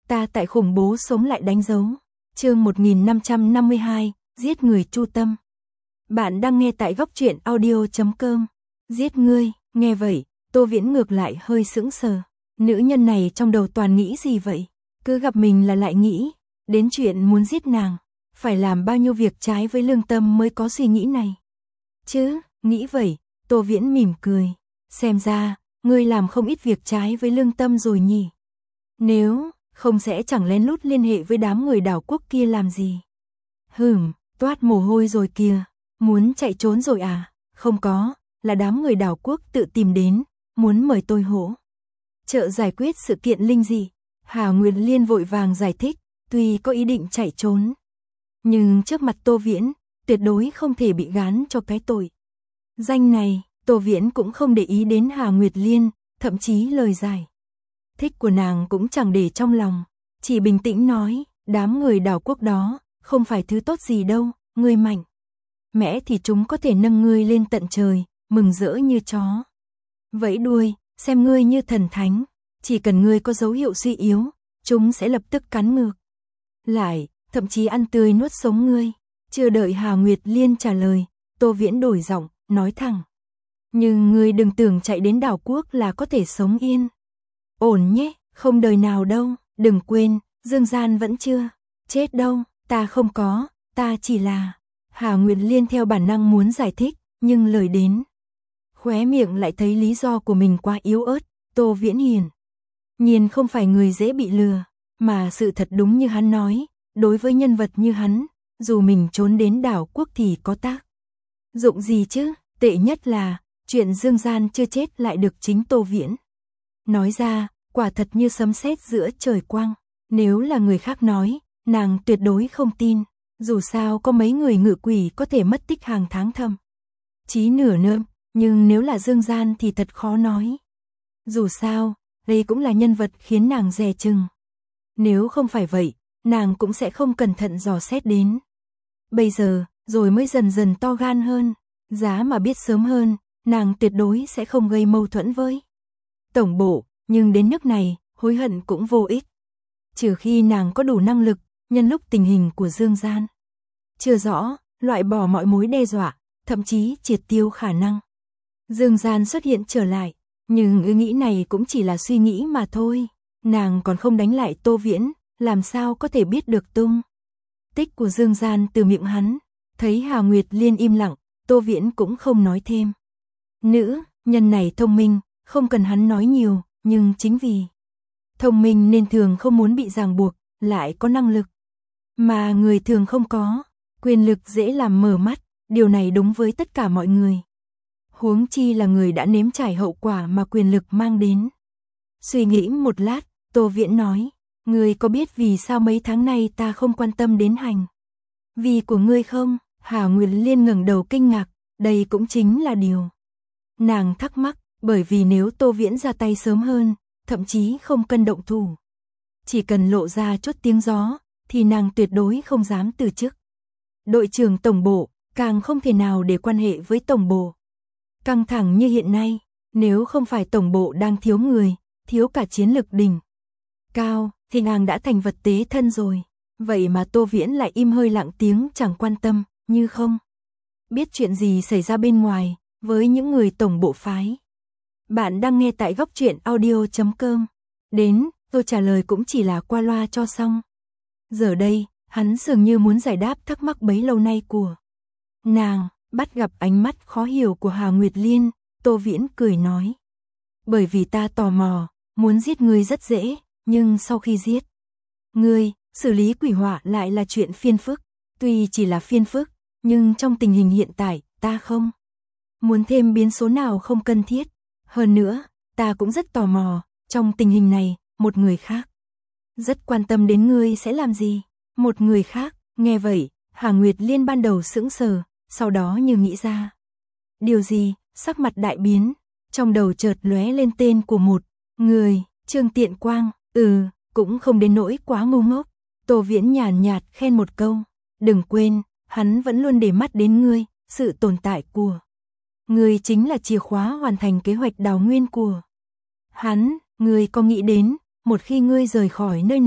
ta tại khủng bố sống lại đánh dấu. Chương 1552, giết người chu tâm. Bạn đang nghe tại góc truyện audio.com. Giết ngươi, nghe vậy, Tô Viễn ngược lại hơi sững sờ. Nữ nhân này trong đầu toàn nghĩ gì vậy? Cứ gặp mình là lại nghĩ đến chuyện muốn giết nàng. Phải làm bao nhiêu việc trái với lương tâm mới có suy nghĩ này? Chứ, nghĩ vậy, Tô Viễn mỉm cười. Xem ra, ngươi làm không ít việc trái với lương tâm rồi nhỉ? Nếu không sẽ chẳng lén lút liên hệ với đám người đảo quốc kia làm gì? Toát mồ hôi rồi kìa. Muốn chạy trốn rồi à? Không có, là đám người đảo quốc tự tìm đến, muốn mời tôi hỗ trợ giải quyết sự kiện linh dị. Hà Nguyệt Liên vội vàng giải thích, tuy có ý định chạy trốn, nhưng trước mặt Tô Viễn, tuyệt đối không thể bị gán cho cái tội danh này. Tô Viễn cũng không để ý đến Hà Nguyệt Liên, thậm chí lời giải thích của nàng cũng chẳng để trong lòng, chỉ bình tĩnh nói, đám người đảo quốc đó không phải thứ tốt gì đâu, ngươi mạnh mẽ thì chúng có thể nâng ngươi lên tận trời, mừng rỡ như chó vẫy đuôi, xem ngươi như thần thánh, chỉ cần ngươi có dấu hiệu suy yếu, chúng sẽ lập tức cắn ngược lại, thậm chí ăn tươi nuốt sống ngươi. Chưa đợi Hà Nguyệt Liên trả lời, Tô Viễn đổi giọng, nói thẳng, nhưng ngươi đừng tưởng chạy đến đảo quốc là có thể sống yên ổn nhé, không đời nào đâu. Đừng quên, Dương Gian vẫn chưa chết đâu. Ta không có, ta chỉ là... Hà Nguyệt Liên theo bản năng muốn giải thích, nhưng lời đến khóe miệng lại thấy lý do của mình quá yếu ớt. Tô Viễn hiển nhiên không phải người dễ bị lừa, mà sự thật đúng như hắn nói, đối với nhân vật như hắn, dù mình trốn đến đảo quốc thì có tác dụng gì chứ? Tệ nhất là chuyện Dương Gian chưa chết lại được chính Tô Viễn nói ra, quả thật như sấm sét giữa trời quang. Nếu là người khác nói, nàng tuyệt đối không tin. Dù sao có mấy người ngự quỷ có thể mất tích hàng tháng thậm chí nửa năm, nhưng nếu là Dương Gian thì thật khó nói. Dù sao, đây cũng là nhân vật khiến nàng dè chừng. Nếu không phải vậy, nàng cũng sẽ không cẩn thận dò xét đến bây giờ, rồi mới dần dần to gan hơn. Giá mà biết sớm hơn, nàng tuyệt đối sẽ không gây mâu thuẫn với tổng bộ, nhưng đến nước này, hối hận cũng vô ích. Trừ khi nàng có đủ năng lực, nhân lúc tình hình của Dương Gian chưa rõ, loại bỏ mọi mối đe dọa, thậm chí triệt tiêu khả năng Dương Gian xuất hiện trở lại. Nhưng ý nghĩ này cũng chỉ là suy nghĩ mà thôi. Nàng còn không đánh lại Tô Viễn, làm sao có thể biết được tung tích của Dương Gian từ miệng hắn. Thấy Hà Nguyệt Liên im lặng, Tô Viễn cũng không nói thêm. Nữ nhân này thông minh, không cần hắn nói nhiều, nhưng chính vì thông minh nên thường không muốn bị ràng buộc, lại có năng lực mà người thường không có. Quyền lực dễ làm mờ mắt, điều này đúng với tất cả mọi người. Huống chi là người đã nếm trải hậu quả mà quyền lực mang đến. Suy nghĩ một lát, Tô Viễn nói, ngươi có biết vì sao mấy tháng nay ta không quan tâm đến hành vi của ngươi không? Hà Nguyệt Liên ngẩng đầu kinh ngạc, đây cũng chính là điều nàng thắc mắc, bởi vì nếu Tô Viễn ra tay sớm hơn, thậm chí không cần động thủ, chỉ cần lộ ra chút tiếng gió, thì nàng tuyệt đối không dám từ chức đội trưởng tổng bộ, càng không thể nào để quan hệ với tổng bộ căng thẳng như hiện nay. Nếu không phải tổng bộ đang thiếu người, thiếu cả chiến lực đỉnh cao, thì nàng đã thành vật tế thân rồi. Vậy mà Tô Viễn lại im hơi lặng tiếng, chẳng quan tâm, như không biết chuyện gì xảy ra bên ngoài với những người tổng bộ phái. Bạn đang nghe tại góc truyện audio.com. Đến, tôi trả lời cũng chỉ là qua loa cho xong. Giờ đây, hắn dường như muốn giải đáp thắc mắc bấy lâu nay của nàng. Bắt gặp ánh mắt khó hiểu của Hà Nguyệt Liên, Tô Viễn cười nói, bởi vì ta tò mò, muốn giết ngươi rất dễ, nhưng sau khi giết ngươi, xử lý quỷ họa lại là chuyện phiền phức. Tuy chỉ là phiền phức, nhưng trong tình hình hiện tại, ta không muốn thêm biến số nào không cần thiết. Hơn nữa, ta cũng rất tò mò, trong tình hình này, một người khác rất quan tâm đến ngươi sẽ làm gì? Một người khác? Nghe vậy, Hà Nguyệt Liên ban đầu sững sờ, sau đó như nghĩ ra điều gì, sắc mặt đại biến, trong đầu chợt lóe lên tên của một người, Trương Tiện Quang. Cũng không đến nỗi quá ngu ngốc. Tô Viễn nhàn nhạt khen một câu, đừng quên, hắn vẫn luôn để mắt đến ngươi, sự tồn tại của ngươi chính là chìa khóa hoàn thành kế hoạch đào nguyên của hắn. Ngươi có nghĩ đến, một khi ngươi rời khỏi nơi này,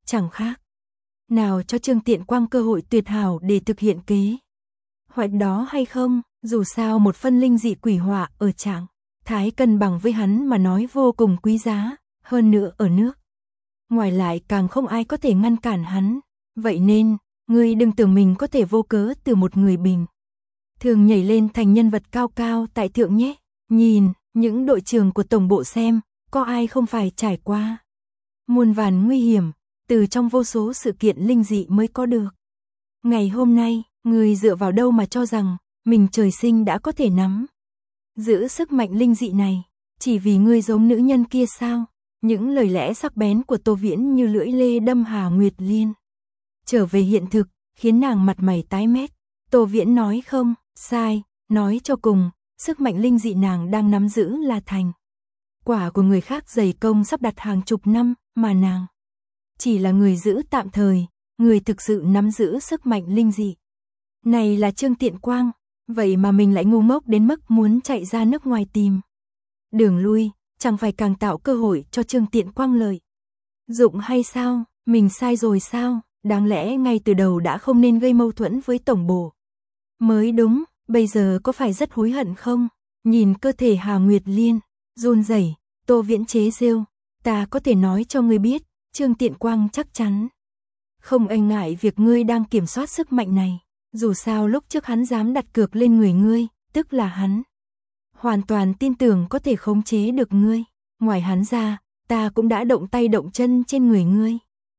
chẳng khác nào cho Trương Tiện Quang cơ hội tuyệt hảo để thực hiện kế hoạch đó hay không, dù sao một phân linh dị quỷ họa ở trạng thái cân bằng với hắn mà nói vô cùng quý giá, hơn nữa ở nước ngoài lại càng không ai có thể ngăn cản hắn, vậy nên, ngươi đừng tưởng mình có thể vô cớ từ một người bình thường nhảy lên thành nhân vật cao cao tại thượng nhé. Nhìn, những đội trưởng của tổng bộ xem, có ai không phải trải qua muôn vàn nguy hiểm, từ trong vô số sự kiện linh dị mới có được. Ngày hôm nay, ngươi dựa vào đâu mà cho rằng, mình trời sinh đã có thể nắm giữ sức mạnh linh dị này, chỉ vì ngươi giống nữ nhân kia sao? Những lời lẽ sắc bén của Tô Viễn như lưỡi lê đâm Hà Nguyệt Liên trở về hiện thực, khiến nàng mặt mày tái mét. Tô Viễn nói không, sai, nói cho cùng, sức mạnh linh dị nàng đang nắm giữ là thành quả của người khác dày công sắp đặt hàng chục năm, mà nàng chỉ là người giữ tạm thời, người thực sự nắm giữ sức mạnh linh dị này là Trương Tiện Quang, vậy mà mình lại ngu ngốc đến mức muốn chạy ra nước ngoài tìm đường lui, chẳng phải càng tạo cơ hội cho Trương Tiện Quang lợi dụng hay sao? Mình sai rồi sao? Đáng lẽ ngay từ đầu đã không nên gây mâu thuẫn với tổng bộ mới đúng, bây giờ có phải rất hối hận không? Nhìn cơ thể Hà Nguyệt Liên run rẩy, Tô Viễn chế giễu, ta có thể nói cho ngươi biết, Trương Tiện Quang chắc chắn không e ngại việc ngươi đang kiểm soát sức mạnh này, dù sao lúc trước hắn dám đặt cược lên người ngươi, tức là hắn hoàn toàn tin tưởng có thể khống chế được ngươi, ngoài hắn ra, ta cũng đã động tay động chân trên người ngươi.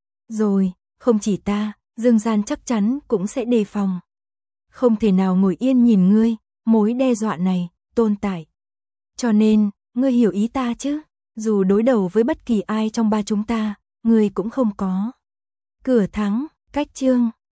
Rồi, không chỉ ta, Dương Gian chắc chắn cũng sẽ đề phòng. Không thể nào ngồi yên nhìn ngươi, mối đe dọa này, tồn tại. Cho nên, ngươi hiểu ý ta chứ, dù đối đầu với bất kỳ ai trong ba chúng ta, ngươi cũng không có cửa thắng, cách chương